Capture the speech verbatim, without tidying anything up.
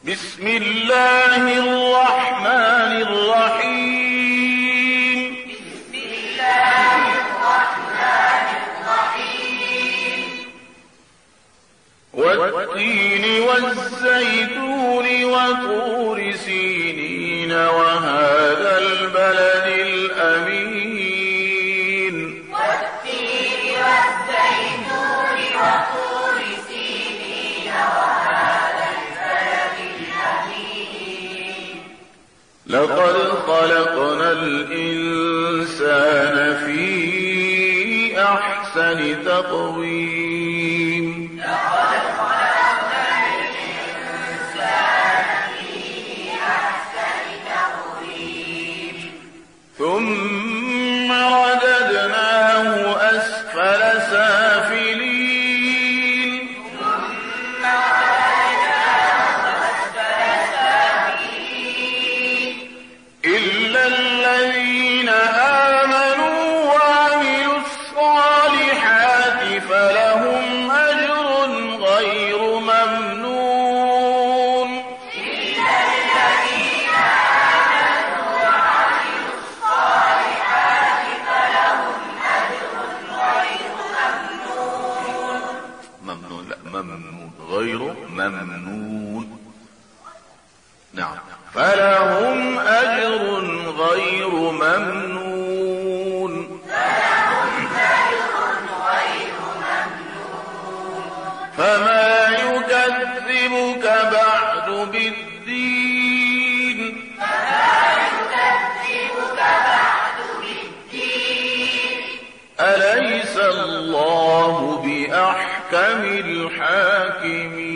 بسم الله الرحمن الرحيم بسم الله الرحمن الرحيم والتين والزيتون وطور سينين وهذا البلد الأمين والتين والزيتون وطور سينين وهذا البلد الأمين لقد خلقنا الإنسان في أحسن تقويم لقد خلقنا الإنسان في أحسن تقويم ثم رددناه أسفل سافلين ثم رددناه أسفل سافلين إلا الذين آمنوا وعملوا الصالحات فلهم أجر غير ممنون إلا الذين آمنوا وعملوا الصالحات فلهم أجر غير ممنون ممنون لا ممنون غير ممنون نعم فلهم أجر غير ممنون فلهم أجر غير ممنون فما يكذبك بعد بالدين فما يكذبك بعد بالدين أليس الله بأحكم الحاكمين